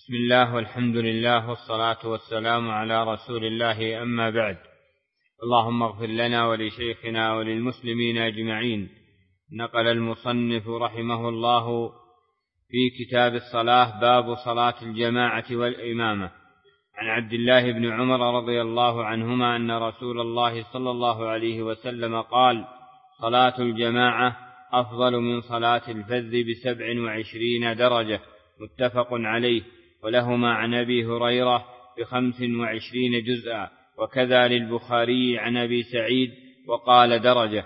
بسم الله والحمد لله والصلاة والسلام على رسول الله، أما بعد. اللهم اغفر لنا ولشيخنا وللمسلمين أجمعين. نقل المصنف رحمه الله في كتاب الصلاة باب صلاة الجماعة والإمامة عن عبد الله بن عمر رضي الله عنهما أن رسول الله صلى الله عليه وسلم قال: صلاة الجماعة أفضل من صلاة الفذ ب27 درجة، متفق عليه، ولهما عن أبي هريرة ب25 جزءا، وكذا للبخاري عن أبي سعيد وقال درجة.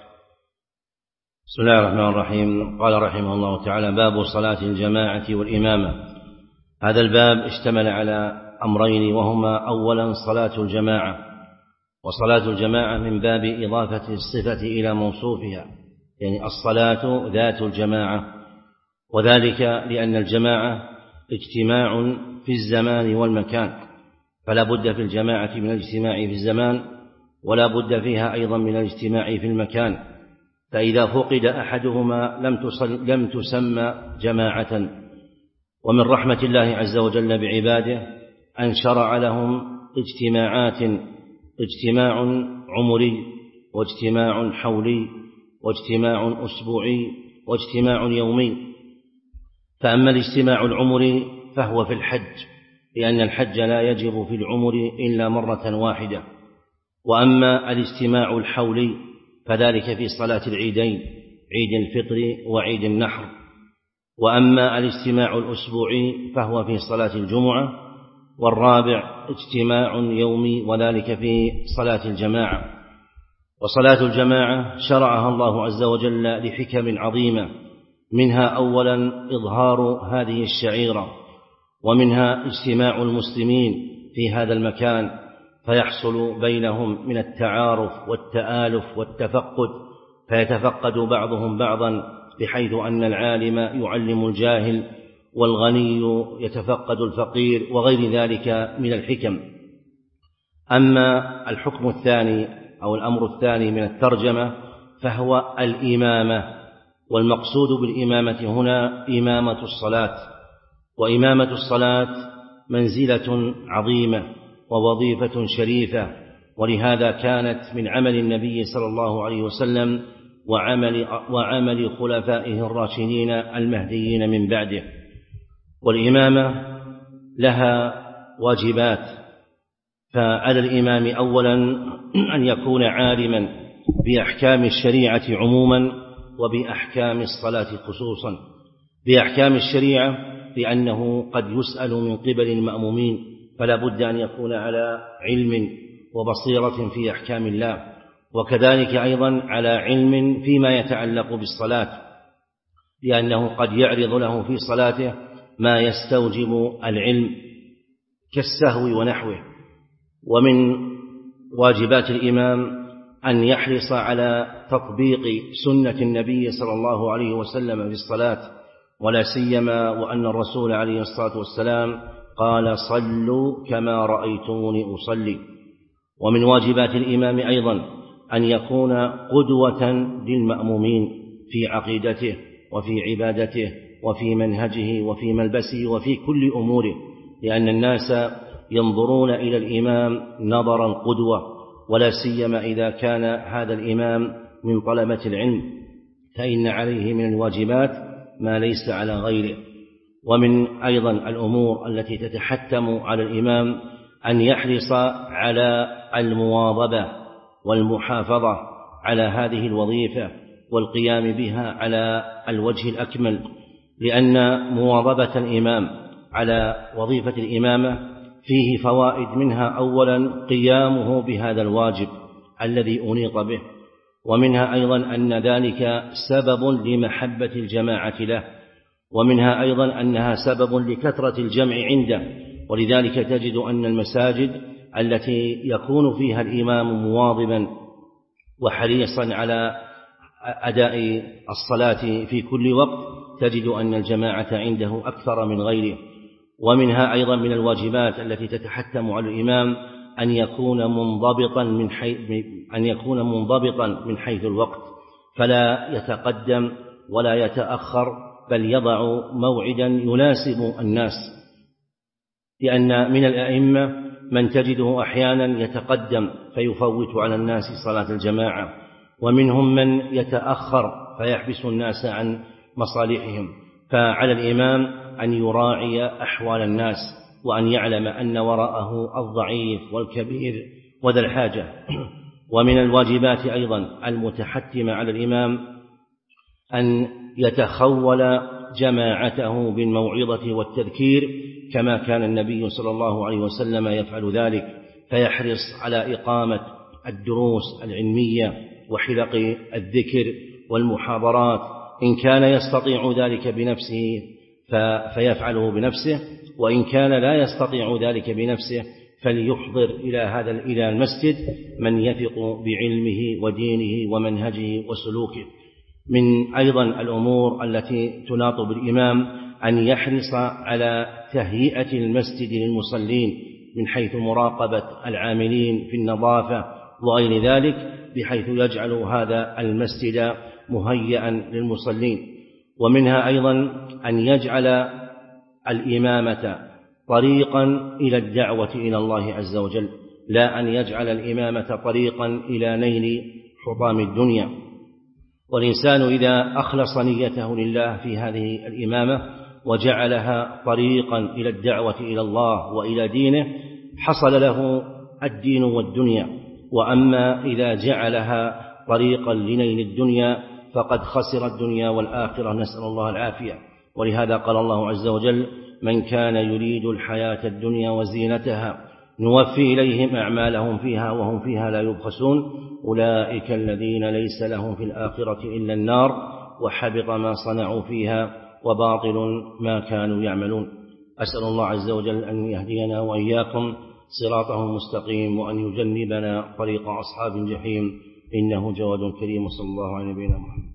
بسم الله الرحمن الرحيم. قال رحمه الله تعالى: باب صلاة الجماعة والإمامة. هذا الباب اشتمل على أمرين، وهما أولا صلاة الجماعة، وصلاة الجماعة من باب إضافة الصفة إلى موصوفها، يعني الصلاة ذات الجماعة، وذلك لأن الجماعة اجتماع في الزمان والمكان، فلا بد في الجماعة من الاجتماع في الزمان، ولا بد فيها أيضا من الاجتماع في المكان، فإذا فقد أحدهما لم تسمى جماعة. ومن رحمة الله عز وجل بعباده أن شرع لهم اجتماعات: اجتماع عمري، واجتماع حولي، واجتماع أسبوعي، واجتماع يومي. فأما الاجتماع العمري فهو في الحج، لأن الحج لا يجب في العمر إلا مرة واحدة. وأما الاجتماع الحولي فذلك في صلاة العيدين، عيد الفطر وعيد النحر. وأما الاجتماع الأسبوعي فهو في صلاة الجمعة. والرابع اجتماع يومي، وذلك في صلاة الجماعة. وصلاة الجماعة شرعها الله عز وجل لحكم عظيمة، منها أولا إظهار هذه الشعيرة، ومنها اجتماع المسلمين في هذا المكان، فيحصل بينهم من التعارف والتآلف والتفقد، فيتفقد بعضهم بعضا، بحيث أن العالم يعلم الجاهل، والغني يتفقد الفقير، وغير ذلك من الحكم. أما الحكم الثاني أو الأمر الثاني من الترجمة فهو الإمامة، والمقصود بالإمامة هنا إمامة الصلاة. وإمامة الصلاة منزلة عظيمة ووظيفة شريفة، ولهذا كانت من عمل النبي صلى الله عليه وسلم وعمل خلفائه الراشدين المهديين من بعده. والإمامة لها واجبات، فعلى الإمام أولا أن يكون عالما بأحكام الشريعة عموما، وبأحكام الصلاة خصوصا. بأحكام الشريعة لأنه قد يسأل من قبل المأمومين، فلا بد أن يكون على علم وبصيرة في أحكام الله، وكذلك أيضا على علم فيما يتعلق بالصلاة، لأنه قد يعرض له في صلاته ما يستوجب العلم كالسهو ونحوه. ومن واجبات الإمام أن يحرص على تطبيق سنة النبي صلى الله عليه وسلم في الصلاة، ولا سيما وأن الرسول عليه الصلاة والسلام قال: صلوا كما رأيتموني أصلي. ومن واجبات الإمام أيضا أن يكون قدوة للمأمومين في عقيدته وفي عبادته وفي منهجه وفي ملبسه وفي كل أموره، لأن الناس ينظرون إلى الإمام نظرا قدوة، ولا سيما إذا كان هذا الإمام من طلبة العلم، فإن عليه من الواجبات ما ليس على غيره. ومن أيضا الأمور التي تتحتم على الإمام أن يحرص على المواظبة والمحافظة على هذه الوظيفة والقيام بها على الوجه الأكمل، لأن مواظبة الإمام على وظيفة الإمامة فيه فوائد، منها أولا قيامه بهذا الواجب الذي أنيط به، ومنها أيضا أن ذلك سبب لمحبة الجماعة له، ومنها أيضا أنها سبب لكثرة الجمع عنده. ولذلك تجد أن المساجد التي يكون فيها الإمام مواظبا وحريصا على أداء الصلاة في كل وقت تجد أن الجماعة عنده أكثر من غيره. ومنها أيضا من الواجبات التي تتحتم على الإمام أن يكون منضبطا من حيث الوقت، فلا يتقدم ولا يتأخر، بل يضع موعدا يناسب الناس. لأن من الأئمة من تجده أحيانا يتقدم فيفوت على الناس صلاة الجماعة، ومنهم من يتأخر فيحبس الناس عن مصالحهم. فعلى الإمام أن يراعي أحوال الناس، وأن يعلم أن وراءه الضعيف والكبير وذا الحاجة. ومن الواجبات أيضا المتحتمة على الإمام أن يتخول جماعته بالموعظة والتذكير، كما كان النبي صلى الله عليه وسلم يفعل ذلك، فيحرص على إقامة الدروس العلمية وحلق الذكر والمحاضرات، إن كان يستطيع ذلك بنفسه فيفعله بنفسه، وإن كان لا يستطيع ذلك بنفسه فليحضر إلى المسجد من يثق بعلمه ودينه ومنهجه وسلوكه. من أيضا الأمور التي تناط بالإمام أن يحرص على تهيئة المسجد للمصلين من حيث مراقبة العاملين في النظافة وغير ذلك، بحيث يجعل هذا المسجد مهيئا للمصلين. ومنها أيضا أن يجعل الإمامة طريقا إلى الدعوة إلى الله عز وجل، لا أن يجعل الإمامة طريقا إلى نيل حطام الدنيا. والإنسان إذا أخلص نيته لله في هذه الإمامة وجعلها طريقا إلى الدعوة إلى الله وإلى دينه حصل له الدين والدنيا. وأما إذا جعلها طريقا لنيل الدنيا فقد خسر الدنيا والآخرة، نسأل الله العافية. ولهذا قال الله عز وجل: من كان يريد الحياة الدنيا وزينتها نوفي إليهم أعمالهم فيها وهم فيها لا يبخسون، أولئك الذين ليس لهم في الآخرة إلا النار وحبط ما صنعوا فيها وباطل ما كانوا يعملون. أسأل الله عز وجل أن يهدينا وإياكم صراطه المستقيم، وأن يجنبنا طريق أصحاب الجحيم، إنه جواد كريم. صلى الله على نبينا محمد.